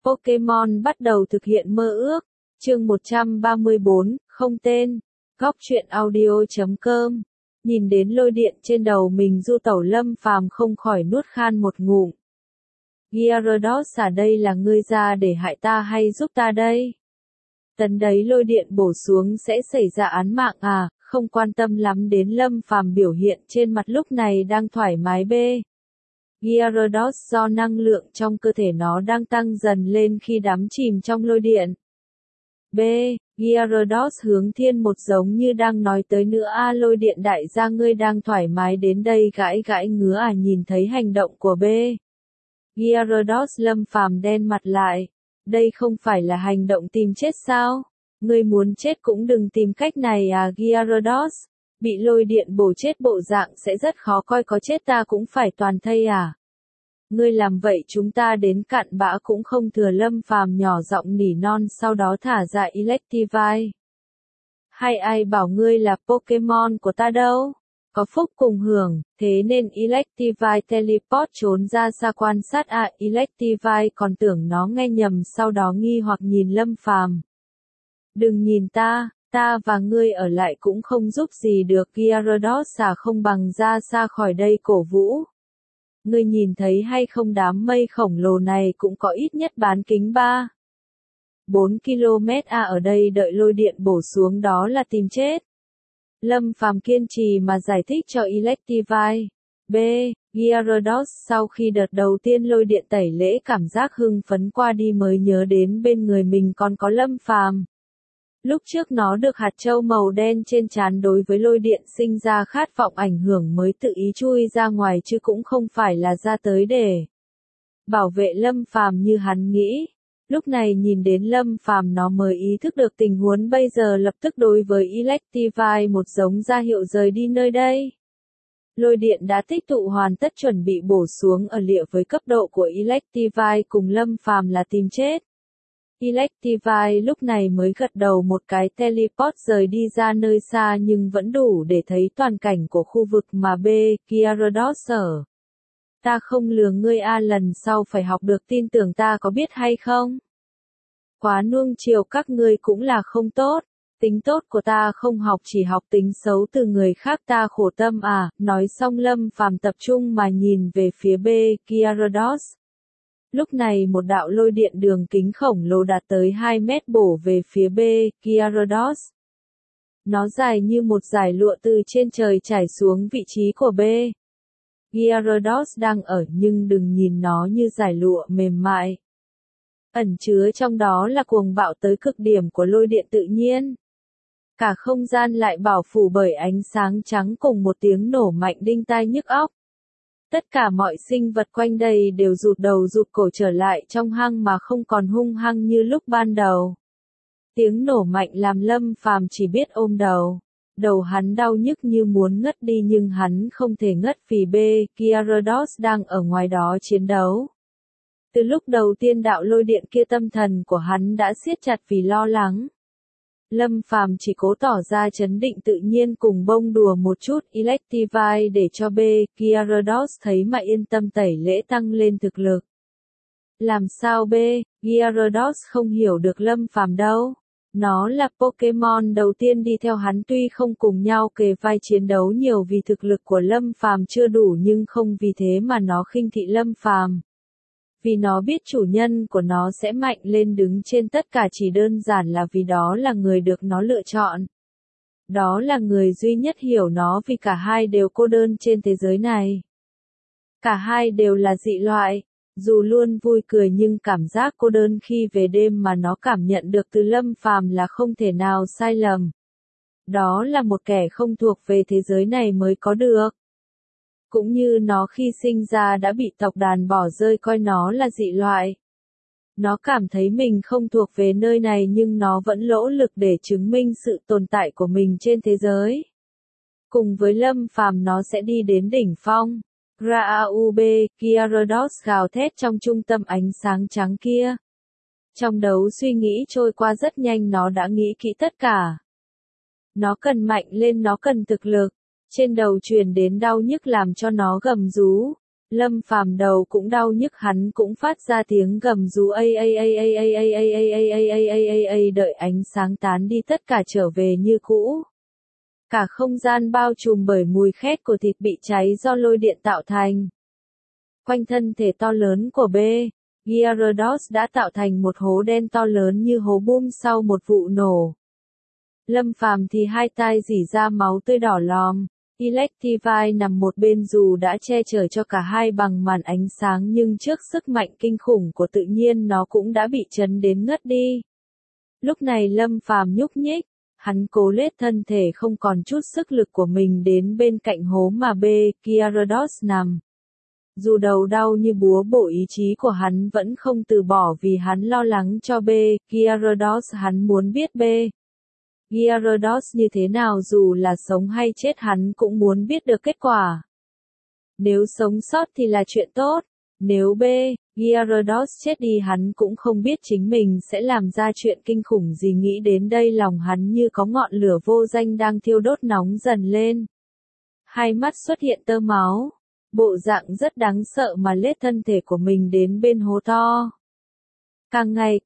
Pokémon bắt đầu thực hiện mơ ước. Chương 134, không tên. Góc truyện audio.com. Nhìn đến lôi điện trên đầu mình du tẩu Lâm Phàm không khỏi nuốt khan một ngụm. Gyarados à, đây là ngươi ra để hại ta hay giúp ta đây? Tấn đấy lôi điện bổ xuống sẽ xảy ra án mạng à? Không quan tâm lắm đến Lâm Phàm biểu hiện trên mặt lúc này đang thoải mái bê. Gyarados do năng lượng trong cơ thể nó đang tăng dần lên khi đắm chìm trong lôi điện. B. Gyarados hướng thiên một giống như đang nói tới nữa a lôi điện đại gia ngươi đang thoải mái đến đây gãi gãi ngứa à nhìn thấy hành động của B. Gyarados Lâm Phàm đen mặt lại. Đây không phải là hành động tìm chết sao? Ngươi muốn chết cũng đừng tìm cách này à Gyarados. Bị lôi điện bổ chết bộ dạng sẽ rất khó coi có chết ta cũng phải toàn thây à. Ngươi làm vậy chúng ta đến cặn bã cũng không thừa Lâm Phàm nhỏ giọng nỉ non sau đó thả ra Electivire. Hay ai bảo ngươi là Pokemon của ta đâu? Có phúc cùng hưởng, thế nên Electivire teleport trốn ra xa quan sát Electivire còn tưởng nó nghe nhầm sau đó nghi hoặc nhìn Lâm Phàm. Đừng nhìn ta và ngươi ở lại cũng không giúp gì được Gyarados à không bằng ra xa khỏi đây cổ vũ. Ngươi nhìn thấy hay không đám mây khổng lồ này cũng có ít nhất bán kính 4 km ở đây đợi lôi điện bổ xuống đó là tìm chết. Lâm Phàm kiên trì mà giải thích cho Electivire. B. Gyarados sau khi đợt đầu tiên lôi điện tẩy lễ cảm giác hưng phấn qua đi mới nhớ đến bên người mình còn có Lâm Phàm. Lúc trước nó được hạt châu màu đen trên trán đối với lôi điện sinh ra khát vọng ảnh hưởng mới tự ý chui ra ngoài chứ cũng không phải là ra tới để bảo vệ Lâm Phàm như hắn nghĩ. Lúc này nhìn đến Lâm Phàm nó mới ý thức được tình huống bây giờ lập tức đối với Electivire một giống ra hiệu rời đi nơi đây. Lôi điện đã tích tụ hoàn tất chuẩn bị bổ xuống ở lịa với cấp độ của Electivire cùng Lâm Phàm là tìm chết. Electivire lúc này mới gật đầu một cái teleport rời đi ra nơi xa nhưng vẫn đủ để thấy toàn cảnh của khu vực mà B. Gyarados ở. Ta không lừa ngươi lần sau phải học được tin tưởng ta có biết hay không? Quá nuông chiều các ngươi cũng là không tốt. Tính tốt của ta không học chỉ học tính xấu từ người khác ta khổ tâm à. Nói xong Lâm Phàm tập trung mà nhìn về phía B. Gyarados. Lúc này một đạo lôi điện đường kính khổng lồ đạt tới 2 mét bổ về phía B. Gyarados. Nó dài như một dải lụa từ trên trời trải xuống vị trí của B. Gyarados đang ở nhưng đừng nhìn nó như dải lụa mềm mại. Ẩn chứa trong đó là cuồng bạo tới cực điểm của lôi điện tự nhiên. Cả không gian lại bảo phủ bởi ánh sáng trắng cùng một tiếng nổ mạnh đinh tai nhức óc. Tất cả mọi sinh vật quanh đây đều rụt đầu rụt cổ trở lại trong hang mà không còn hung hăng như lúc ban đầu. Tiếng nổ mạnh làm Lâm Phàm chỉ biết ôm đầu. Đầu hắn đau nhức như muốn ngất đi nhưng hắn không thể ngất vì B. Gyarados đang ở ngoài đó chiến đấu. Từ lúc đầu tiên đạo lôi điện kia tâm thần của hắn đã siết chặt vì lo lắng. Lâm Phàm chỉ cố tỏ ra trấn định tự nhiên cùng bông đùa một chút Electivire để cho B. Gyarados thấy mà yên tâm tẩy lễ tăng lên thực lực. Làm sao B. Gyarados không hiểu được Lâm Phàm đâu. Nó là Pokemon đầu tiên đi theo hắn tuy không cùng nhau kề vai chiến đấu nhiều vì thực lực của Lâm Phàm chưa đủ nhưng không vì thế mà nó khinh thị Lâm Phàm. Vì nó biết chủ nhân của nó sẽ mạnh lên đứng trên tất cả chỉ đơn giản là vì đó là người được nó lựa chọn. Đó là người duy nhất hiểu nó vì cả hai đều cô đơn trên thế giới này. Cả hai đều là dị loại. Dù luôn vui cười nhưng cảm giác cô đơn khi về đêm mà nó cảm nhận được từ Lâm Phàm là không thể nào sai lầm. Đó là một kẻ không thuộc về thế giới này mới có được. Cũng như nó khi sinh ra đã bị tộc đàn bỏ rơi coi nó là dị loại. Nó cảm thấy mình không thuộc về nơi này nhưng nó vẫn nỗ lực để chứng minh sự tồn tại của mình trên thế giới. Cùng với Lâm Phàm nó sẽ đi đến đỉnh phong. Raub, Gyarados gào thét trong trung tâm ánh sáng trắng kia. Trong đấu suy nghĩ trôi qua rất nhanh nó đã nghĩ kỹ tất cả. Nó cần mạnh lên nó cần thực lực. Trên đầu truyền đến đau nhức làm cho nó gầm rú. Lâm Phàm đầu cũng đau nhức, hắn cũng phát ra tiếng gầm rú đợi ánh sáng tán đi tất cả trở về như cũ. Cả không gian bao trùm bởi mùi khét của thịt bị cháy do lôi điện tạo thành. Quanh thân thể to lớn của B. Gyarados đã tạo thành một hố đen to lớn như hố bom sau một vụ nổ. Lâm Phàm thì hai tai rỉ ra máu tươi đỏ lòm. Electivire nằm một bên dù đã che chở cho cả hai bằng màn ánh sáng nhưng trước sức mạnh kinh khủng của tự nhiên nó cũng đã bị chấn đến ngất đi. Lúc này Lâm Phàm nhúc nhích, hắn cố lết thân thể không còn chút sức lực của mình đến bên cạnh hố mà B. Gyarados nằm. Dù đầu đau như búa bổ, ý chí của hắn vẫn không từ bỏ vì hắn lo lắng cho B. Gyarados, hắn muốn biết B. Gyarados như thế nào, dù là sống hay chết hắn cũng muốn biết được kết quả. Nếu sống sót thì là chuyện tốt, nếu B. Gyarados chết đi hắn cũng không biết chính mình sẽ làm ra chuyện kinh khủng gì. Nghĩ đến đây lòng hắn như có ngọn lửa vô danh đang thiêu đốt nóng dần lên. Hai mắt xuất hiện tơ máu, bộ dạng rất đáng sợ mà lết thân thể của mình đến bên hố to. Càng ngày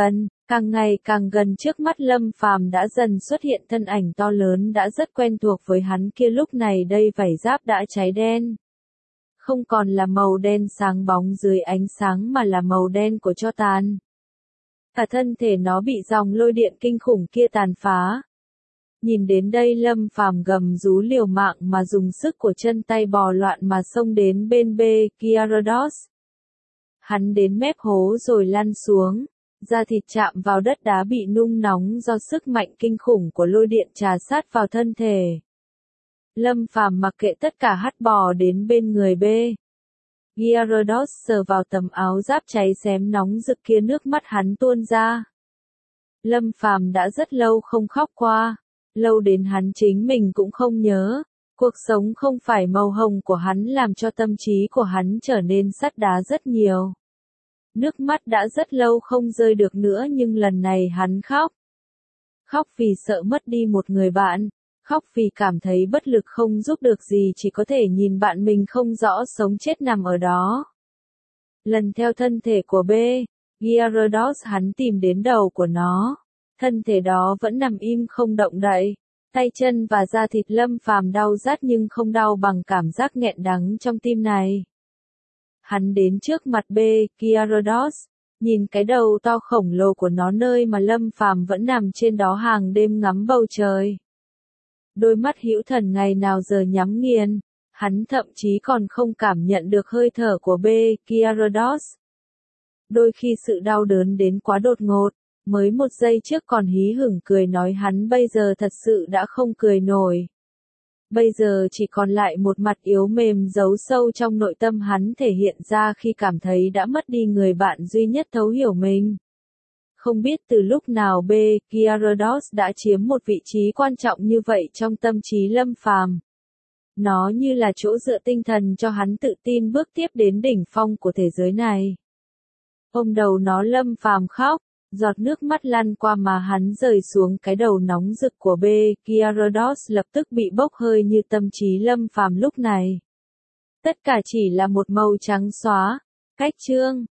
càng gần trước mắt Lâm Phàm đã dần xuất hiện thân ảnh to lớn đã rất quen thuộc với hắn kia. Lúc này đây vảy giáp đã cháy đen. Không còn là màu đen sáng bóng dưới ánh sáng mà là màu đen của tro tàn. Cả thân thể nó bị dòng lôi điện kinh khủng kia tàn phá. Nhìn đến đây Lâm Phàm gầm rú liều mạng mà dùng sức của chân tay bò loạn mà xông đến bên B. Gyarados. Hắn đến mép hố rồi lăn xuống, da thịt chạm vào đất đá bị nung nóng do sức mạnh kinh khủng của lôi điện trà sát vào thân thể. Lâm Phàm mặc kệ tất cả hất bò đến bên người B. Gyarados sờ vào tấm áo giáp cháy xém nóng rực kia, nước mắt hắn tuôn ra. Lâm Phàm đã rất lâu không khóc qua, lâu đến hắn chính mình cũng không nhớ. Cuộc sống không phải màu hồng của hắn làm cho tâm trí của hắn trở nên sắt đá rất nhiều. Nước mắt đã rất lâu không rơi được nữa nhưng lần này hắn khóc. Khóc vì sợ mất đi một người bạn, khóc vì cảm thấy bất lực không giúp được gì, chỉ có thể nhìn bạn mình không rõ sống chết nằm ở đó. Lần theo thân thể của B. Gyarados hắn tìm đến đầu của nó. Thân thể đó vẫn nằm im không động đậy. Tay chân và da thịt Lâm Phàm đau rát nhưng không đau bằng cảm giác nghẹn đắng trong tim này. Hắn đến trước mặt B. Gyarados, nhìn cái đầu to khổng lồ của nó nơi mà Lâm Phàm vẫn nằm trên đó hàng đêm ngắm bầu trời. Đôi mắt hữu thần ngày nào giờ nhắm nghiền, hắn thậm chí còn không cảm nhận được hơi thở của B. Gyarados. Đôi khi sự đau đớn đến quá đột ngột, mới một giây trước còn hí hửng cười nói hắn bây giờ thật sự đã không cười nổi. Bây giờ chỉ còn lại một mặt yếu mềm giấu sâu trong nội tâm hắn thể hiện ra khi cảm thấy đã mất đi người bạn duy nhất thấu hiểu mình. Không biết từ lúc nào B. Gyarados đã chiếm một vị trí quan trọng như vậy trong tâm trí Lâm Phàm. Nó như là chỗ dựa tinh thần cho hắn tự tin bước tiếp đến đỉnh phong của thế giới này. Ôm đầu nó Lâm Phàm khóc, giọt nước mắt lăn qua má hắn rơi xuống cái đầu nóng rực của B. Gyarados lập tức bị bốc hơi như tâm trí Lâm Phàm lúc này. Tất cả chỉ là một màu trắng xóa. Cách chương